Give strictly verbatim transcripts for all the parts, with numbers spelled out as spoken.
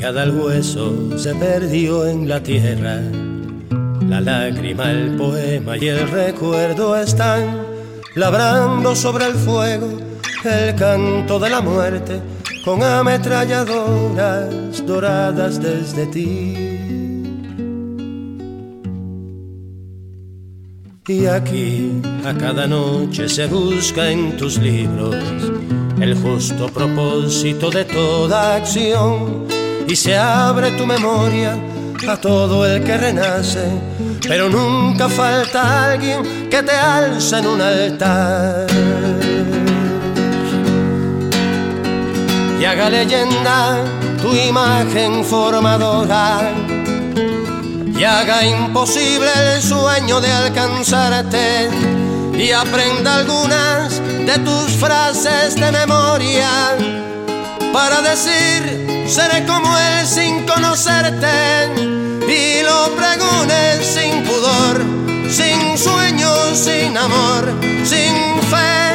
Ligada al hueso se perdió en la tierra. La lágrima, el poema y el recuerdo están labrando sobre el fuego el canto de la muerte con ametralladoras doradas desde ti. Y aquí a cada noche se busca en tus libros el justo propósito de toda acción, y se abre tu memoria a todo el que renace, pero nunca falta alguien que te alza en un altar y haga leyenda tu imagen formadora, y haga imposible el sueño de alcanzarte, y aprenda algunas de tus frases de memoria para decir seré como él sin conocerte, y lo pregones sin pudor, sin sueños, sin amor, sin fe.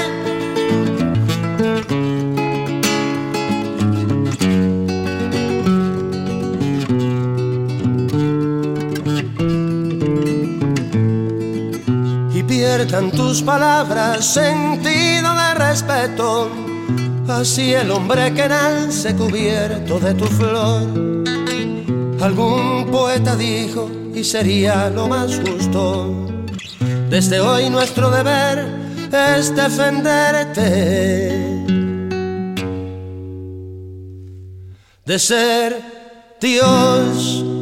Y pierdan tus palabras sentido de respeto, así el hombre que nace cubierto de tu flor. Algún poeta dijo, y sería lo más justo, desde hoy nuestro deber es defenderte de ser Dios.